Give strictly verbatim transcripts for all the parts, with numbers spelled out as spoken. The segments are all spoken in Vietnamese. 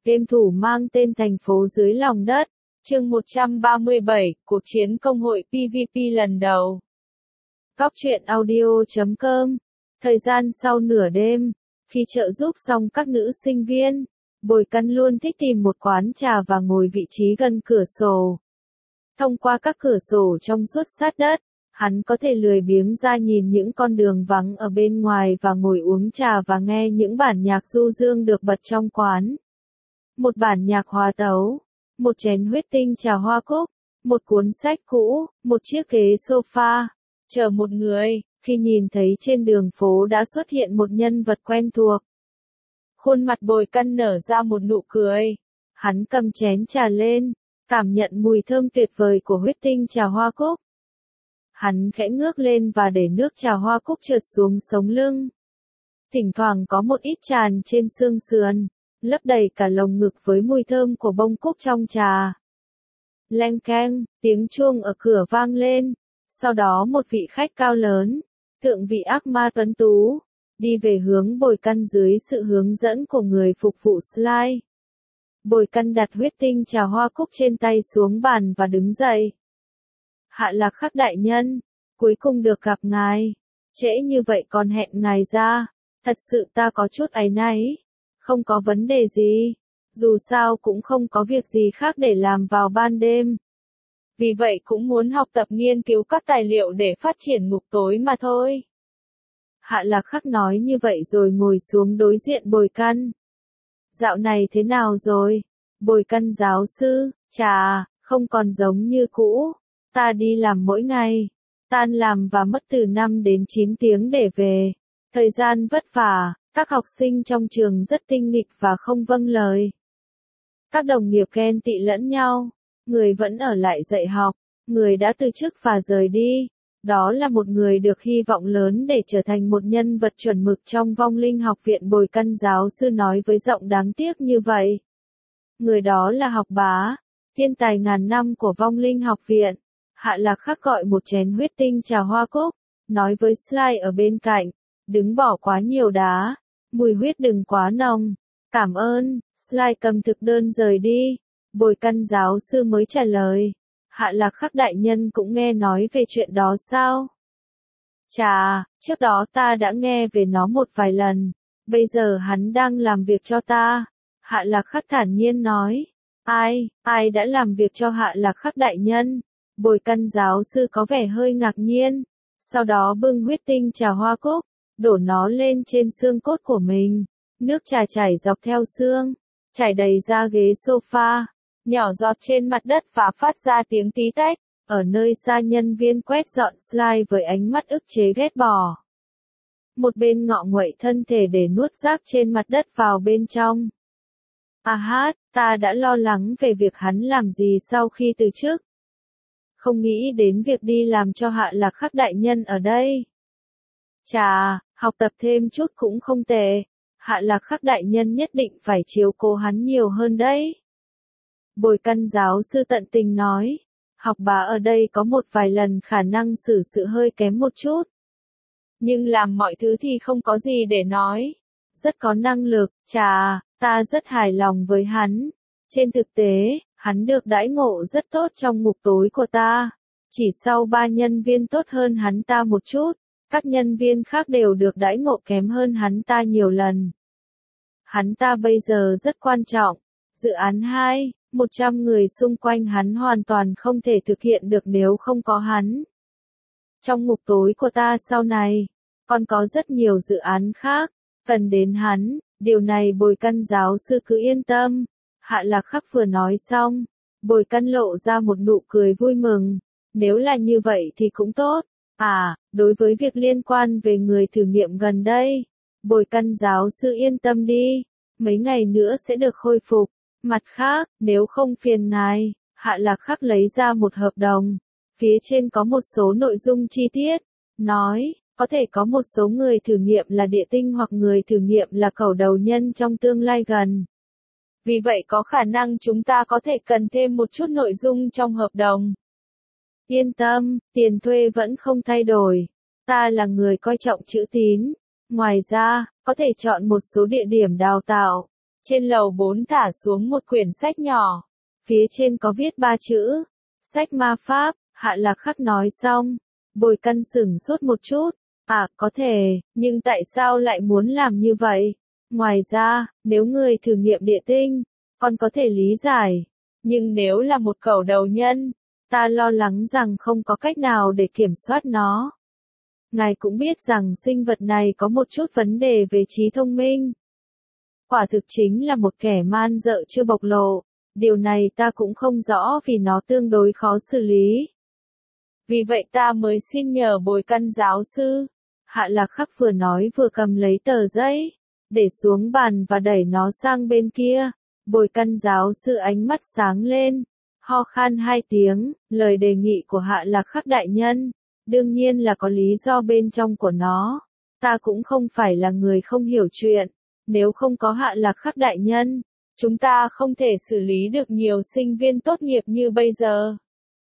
Game thủ mang tên thành phố dưới lòng đất. Chương một trăm ba mươi bảy, cuộc chiến công hội pê vê pê lần đầu. Góc truyện audio chấm com. Thời gian sau nửa đêm, khi trợ giúp xong các nữ sinh viên, Bồi Căn luôn thích tìm một quán trà và ngồi vị trí gần cửa sổ. Thông qua các cửa sổ trong suốt sát đất, hắn có thể lười biếng ra nhìn những con đường vắng ở bên ngoài và ngồi uống trà và nghe những bản nhạc du dương được bật trong quán. Một bản nhạc hòa tấu, một chén huyết tinh trà hoa cúc, một cuốn sách cũ, một chiếc ghế sofa, chờ một người, khi nhìn thấy trên đường phố đã xuất hiện một nhân vật quen thuộc. Khuôn mặt Bồi Căn nở ra một nụ cười. Hắn cầm chén trà lên, cảm nhận mùi thơm tuyệt vời của huyết tinh trà hoa cúc. Hắn khẽ ngước lên và để nước trà hoa cúc trượt xuống sống lưng. Thỉnh thoảng có một ít tràn trên xương sườn, lấp đầy cả lồng ngực với mùi thơm của bông cúc trong trà. Leng keng, tiếng chuông ở cửa vang lên, sau đó một vị khách cao lớn, thượng vị ác ma tuấn tú, đi về hướng Bồi Căn dưới sự hướng dẫn của người phục vụ Sly. Bồi Căn đặt huyết tinh trà hoa cúc trên tay xuống bàn và đứng dậy. Hạ Lạc Khắc đại nhân, cuối cùng được gặp ngài. Trễ như vậy còn hẹn ngài ra, thật sự ta có chút áy náy. Không có vấn đề gì, dù sao cũng không có việc gì khác để làm vào ban đêm. Vì vậy cũng muốn học tập nghiên cứu các tài liệu để phát triển ngục tối mà thôi. Hạ Lạc Khắc nói như vậy rồi ngồi xuống đối diện Bồi Căn. Dạo này thế nào rồi? Bồi Căn giáo sư, chà, không còn giống như cũ. Ta đi làm mỗi ngày, tan làm và mất từ năm đến chín tiếng để về. Thời gian vất vả, các học sinh trong trường rất tinh nghịch và không vâng lời. Các đồng nghiệp ghen tị lẫn nhau, người vẫn ở lại dạy học, người đã từ chức và rời đi. Đó là một người được hy vọng lớn để trở thành một nhân vật chuẩn mực trong vong linh học viện. Bồi Căn giáo sư nói với giọng đáng tiếc như vậy. Người đó là Học Bá, thiên tài ngàn năm của vong linh học viện. Hạ Lạc Khắc gọi một chén huyết tinh trà hoa cúc, nói với Sly ở bên cạnh, đừng bỏ quá nhiều đá, mùi huyết đừng quá nồng. Cảm ơn. Sly cầm thực đơn rời đi. Bồi Căn giáo sư mới trả lời. Hạ Lạc Khắc đại nhân cũng nghe nói về chuyện đó sao? Chà, trước đó ta đã nghe về nó một vài lần. Bây giờ hắn đang làm việc cho ta. Hạ Lạc Khắc thản nhiên nói. Ai, ai đã làm việc cho Hạ Lạc Khắc đại nhân? Bồi Căn giáo sư có vẻ hơi ngạc nhiên. Sau đó bưng huyết tinh trà hoa cúc, đổ nó lên trên xương cốt của mình. Nước trà chảy dọc theo xương, chảy đầy ra ghế sofa, nhỏ giọt trên mặt đất và phát ra tiếng tí tách. Ở nơi xa nhân viên quét dọn Sly với ánh mắt ức chế ghét bỏ. Một bên ngọ nguậy thân thể để nuốt rác trên mặt đất vào bên trong. À hát, ta đã lo lắng về việc hắn làm gì sau khi từ chức. Không nghĩ đến việc đi làm cho Hạ Lạc Khắc đại nhân ở đây. Chà, học tập thêm chút cũng không tệ. Hạ Lạc Khắc đại nhân nhất định phải chiếu cố hắn nhiều hơn đấy. Bồi Căn giáo sư tận tình nói. Học Bá ở đây có một vài lần khả năng xử sự hơi kém một chút. Nhưng làm mọi thứ thì không có gì để nói. Rất có năng lực, chà, ta rất hài lòng với hắn. Trên thực tế, hắn được đãi ngộ rất tốt trong ngục tối của ta. Chỉ sau ba nhân viên tốt hơn hắn ta một chút, các nhân viên khác đều được đãi ngộ kém hơn hắn ta nhiều lần. Hắn ta bây giờ rất quan trọng. Dự án hai, một trăm người xung quanh hắn hoàn toàn không thể thực hiện được nếu không có hắn. Trong ngục tối của ta sau này, còn có rất nhiều dự án khác, cần đến hắn, điều này Bồi Căn giáo sư cứ yên tâm. Hạ Lạc Khắc vừa nói xong, Bồi Căn lộ ra một nụ cười vui mừng. Nếu là như vậy thì cũng tốt. À, đối với việc liên quan về người thử nghiệm gần đây, Bồi Căn giáo sư yên tâm đi, mấy ngày nữa sẽ được khôi phục. Mặt khác, nếu không phiền ngài, Hạ Lạc Khắc lấy ra một hợp đồng. Phía trên có một số nội dung chi tiết. Nói, có thể có một số người thử nghiệm là địa tinh hoặc người thử nghiệm là cẩu đầu nhân trong tương lai gần. Vì vậy có khả năng chúng ta có thể cần thêm một chút nội dung trong hợp đồng. Yên tâm, tiền thuê vẫn không thay đổi. Ta là người coi trọng chữ tín. Ngoài ra, có thể chọn một số địa điểm đào tạo. Trên lầu bốn thả xuống một quyển sách nhỏ. Phía trên có viết ba chữ. Sách ma pháp, Hạ Lạc Khắc nói xong. Bồi Căn sửng sốt một chút. À, có thể, nhưng tại sao lại muốn làm như vậy? Ngoài ra, nếu người thử nghiệm địa tinh, còn có thể lý giải. Nhưng nếu là một cẩu đầu nhân, ta lo lắng rằng không có cách nào để kiểm soát nó. Ngài cũng biết rằng sinh vật này có một chút vấn đề về trí thông minh. Quả thực chính là một kẻ man dợ chưa bộc lộ. Điều này ta cũng không rõ vì nó tương đối khó xử lý. Vì vậy ta mới xin nhờ Bồi Căn giáo sư. Hạ Lạc Khắc vừa nói vừa cầm lấy tờ giấy, để xuống bàn và đẩy nó sang bên kia. Bồi Căn giáo sư ánh mắt sáng lên, ho khan hai tiếng, lời đề nghị của Hạ Lạc Khắc đại nhân, đương nhiên là có lý do bên trong của nó. Ta cũng không phải là người không hiểu chuyện, nếu không có Hạ Lạc Khắc đại nhân, chúng ta không thể xử lý được nhiều sinh viên tốt nghiệp như bây giờ.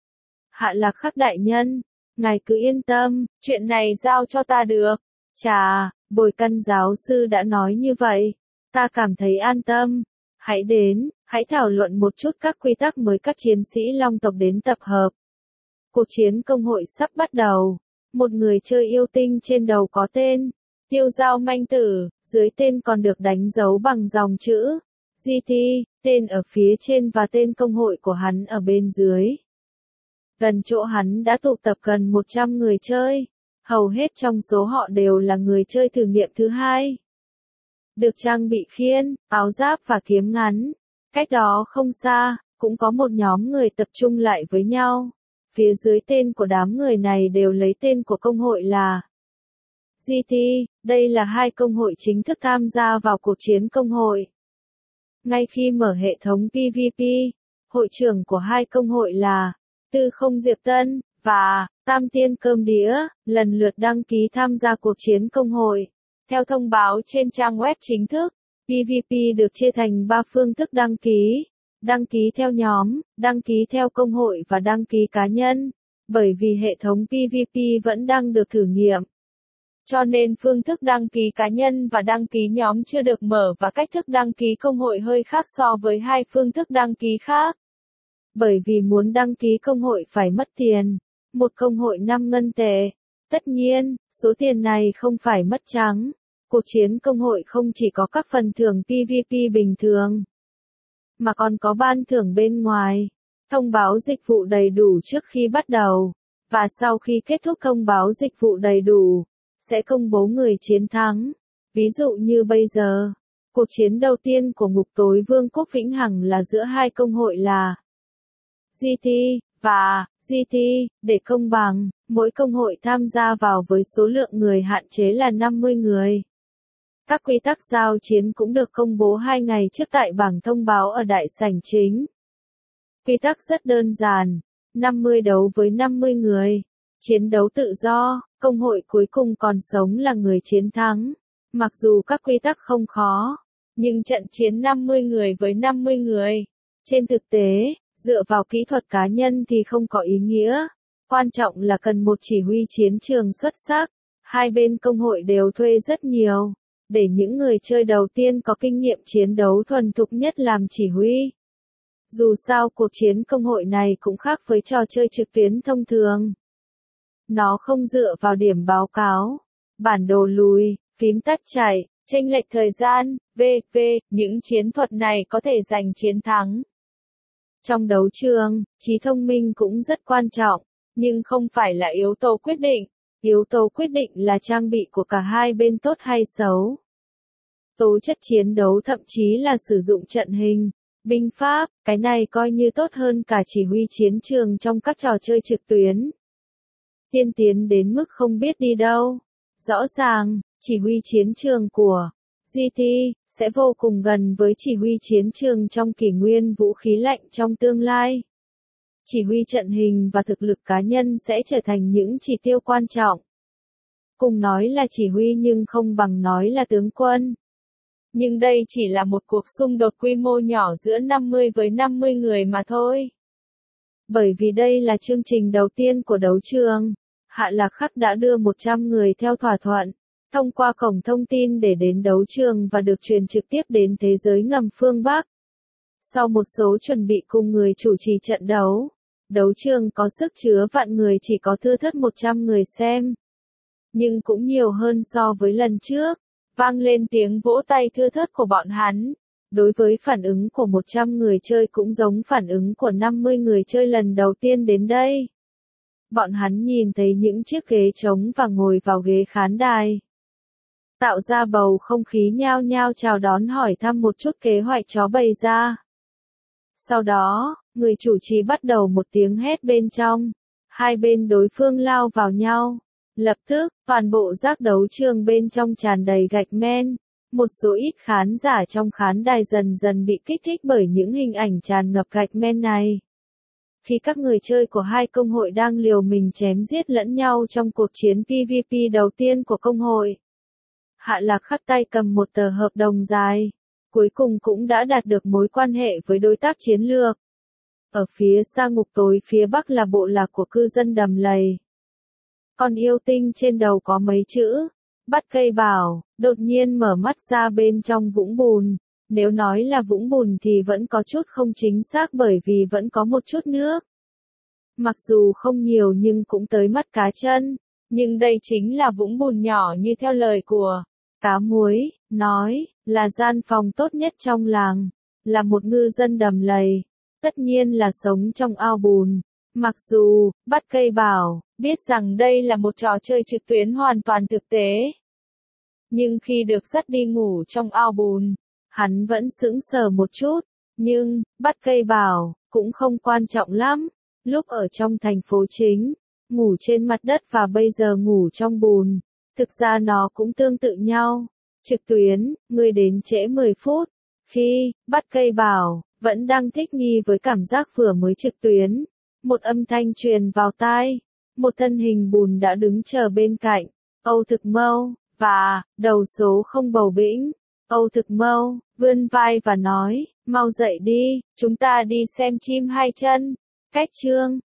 Hạ Lạc Khắc đại nhân, ngài cứ yên tâm, chuyện này giao cho ta được. Chà, Bồi Căn giáo sư đã nói như vậy, ta cảm thấy an tâm. Hãy đến, hãy thảo luận một chút các quy tắc mới các chiến sĩ Long tộc đến tập hợp. Cuộc chiến công hội sắp bắt đầu. Một người chơi yêu tinh trên đầu có tên Tiêu Giao Manh Tử, dưới tên còn được đánh dấu bằng dòng chữ giê tê, tên ở phía trên và tên công hội của hắn ở bên dưới. Gần chỗ hắn đã tụ tập gần một trăm người chơi, hầu hết trong số họ đều là người chơi thử nghiệm thứ hai. Được trang bị khiên, áo giáp và kiếm ngắn. Cách đó không xa, cũng có một nhóm người tập trung lại với nhau. Phía dưới tên của đám người này đều lấy tên của công hội là giê tê, đây là hai công hội chính thức tham gia vào cuộc chiến công hội. Ngay khi mở hệ thống pê vê pê, hội trưởng của hai công hội là Tư Không Diệp Tân và Tam Tiên Cơm Đĩa, lần lượt đăng ký tham gia cuộc chiến công hội. Theo thông báo trên trang web chính thức, pê vê pê được chia thành ba phương thức đăng ký. Đăng ký theo nhóm, đăng ký theo công hội và đăng ký cá nhân. Bởi vì hệ thống pê vê pê vẫn đang được thử nghiệm, cho nên phương thức đăng ký cá nhân và đăng ký nhóm chưa được mở và cách thức đăng ký công hội hơi khác so với hai phương thức đăng ký khác. Bởi vì muốn đăng ký công hội phải mất tiền. Một công hội năm ngân tệ. Tất nhiên, số tiền này không phải mất trắng. Cuộc chiến công hội không chỉ có các phần thưởng pê vê pê bình thường, mà còn có ban thưởng bên ngoài. Thông báo dịch vụ đầy đủ trước khi bắt đầu, và sau khi kết thúc thông báo dịch vụ đầy đủ, sẽ công bố người chiến thắng. Ví dụ như bây giờ, cuộc chiến đầu tiên của Ngục Tối Vương quốc Vĩnh Hằng là giữa hai công hội là giê tê và giê tê, để công bằng, mỗi công hội tham gia vào với số lượng người hạn chế là năm mươi người. Các quy tắc giao chiến cũng được công bố hai ngày trước tại bảng thông báo ở đại sảnh chính. Quy tắc rất đơn giản, năm mươi đấu với năm mươi người. Chiến đấu tự do, công hội cuối cùng còn sống là người chiến thắng. Mặc dù các quy tắc không khó, nhưng trận chiến năm mươi người với năm mươi người, trên thực tế, dựa vào kỹ thuật cá nhân thì không có ý nghĩa. Quan trọng là cần một chỉ huy chiến trường xuất sắc. Hai bên công hội đều thuê rất nhiều, để những người chơi đầu tiên có kinh nghiệm chiến đấu thuần thục nhất làm chỉ huy. Dù sao cuộc chiến công hội này cũng khác với trò chơi trực tuyến thông thường. Nó không dựa vào điểm báo cáo, bản đồ lùi, phím tắt chạy, chênh lệch thời gian, vân vân, những chiến thuật này có thể giành chiến thắng. Trong đấu trường, trí thông minh cũng rất quan trọng, nhưng không phải là yếu tố quyết định. Yếu tố quyết định là trang bị của cả hai bên tốt hay xấu. Tố chất chiến đấu thậm chí là sử dụng trận hình, binh pháp, cái này coi như tốt hơn cả chỉ huy chiến trường trong các trò chơi trực tuyến. Tiên tiến đến mức không biết đi đâu. Rõ ràng, chỉ huy chiến trường của giê tê sẽ vô cùng gần với chỉ huy chiến trường trong kỷ nguyên vũ khí lạnh trong tương lai. Chỉ huy trận hình và thực lực cá nhân sẽ trở thành những chỉ tiêu quan trọng. Cùng nói là chỉ huy nhưng không bằng nói là tướng quân. Nhưng đây chỉ là một cuộc xung đột quy mô nhỏ giữa năm mươi với năm mươi người mà thôi. Bởi vì đây là chương trình đầu tiên của đấu trường, Hạ Lạc Khắc đã đưa một trăm người theo thỏa thuận. thông qua cổng thông tin để đến đấu trường và được truyền trực tiếp đến thế giới ngầm phương Bắc. Sau một số chuẩn bị cùng người chủ trì trận đấu, đấu trường có sức chứa vạn người chỉ có thưa thớt một trăm người xem. Nhưng cũng nhiều hơn so với lần trước, vang lên tiếng vỗ tay thưa thớt của bọn hắn. Đối với phản ứng của một trăm người chơi cũng giống phản ứng của năm mươi người chơi lần đầu tiên đến đây. Bọn hắn nhìn thấy những chiếc ghế trống và ngồi vào ghế khán đài, tạo ra bầu không khí nhao nhao chào đón hỏi thăm một chút kế hoạch chó bày ra. Sau đó, người chủ trì bắt đầu một tiếng hét bên trong. Hai bên đối phương lao vào nhau. Lập tức, toàn bộ giác đấu trường bên trong tràn đầy gạch men. Một số ít khán giả trong khán đài dần dần bị kích thích bởi những hình ảnh tràn ngập gạch men này. Khi các người chơi của hai công hội đang liều mình chém giết lẫn nhau trong cuộc chiến pê vê pê đầu tiên của công hội, Hạ Lạc khắc tay cầm một tờ hợp đồng dài. Cuối cùng cũng đã đạt được mối quan hệ với đối tác chiến lược. Ở phía xa ngục tối phía bắc là bộ lạc của cư dân đầm lầy. Con yêu tinh trên đầu có mấy chữ, bắt cây bảo, đột nhiên mở mắt ra bên trong vũng bùn. Nếu nói là vũng bùn thì vẫn có chút không chính xác bởi vì vẫn có một chút nước. Mặc dù không nhiều nhưng cũng tới mắt cá chân. Nhưng đây chính là vũng bùn nhỏ như theo lời của Cá Muối, nói, là gian phòng tốt nhất trong làng, là một ngư dân đầm lầy, tất nhiên là sống trong ao bùn. Mặc dù, bắt cây bảo, biết rằng đây là một trò chơi trực tuyến hoàn toàn thực tế. Nhưng khi được dắt đi ngủ trong ao bùn, hắn vẫn sững sờ một chút, nhưng, bắt cây bảo, cũng không quan trọng lắm. Lúc ở trong thành phố chính, ngủ trên mặt đất và bây giờ ngủ trong bùn. Thực ra nó cũng tương tự nhau. Trực tuyến, người đến trễ mười phút. Khi, bắt cây bảo, vẫn đang thích nghi với cảm giác vừa mới trực tuyến. Một âm thanh truyền vào tai. Một thân hình bùn đã đứng chờ bên cạnh. Âu Thực Mâu, và, đầu số không bầu bĩnh. Âu Thực Mâu, vươn vai và nói, mau dậy đi, chúng ta đi xem chim hai chân. Cách chương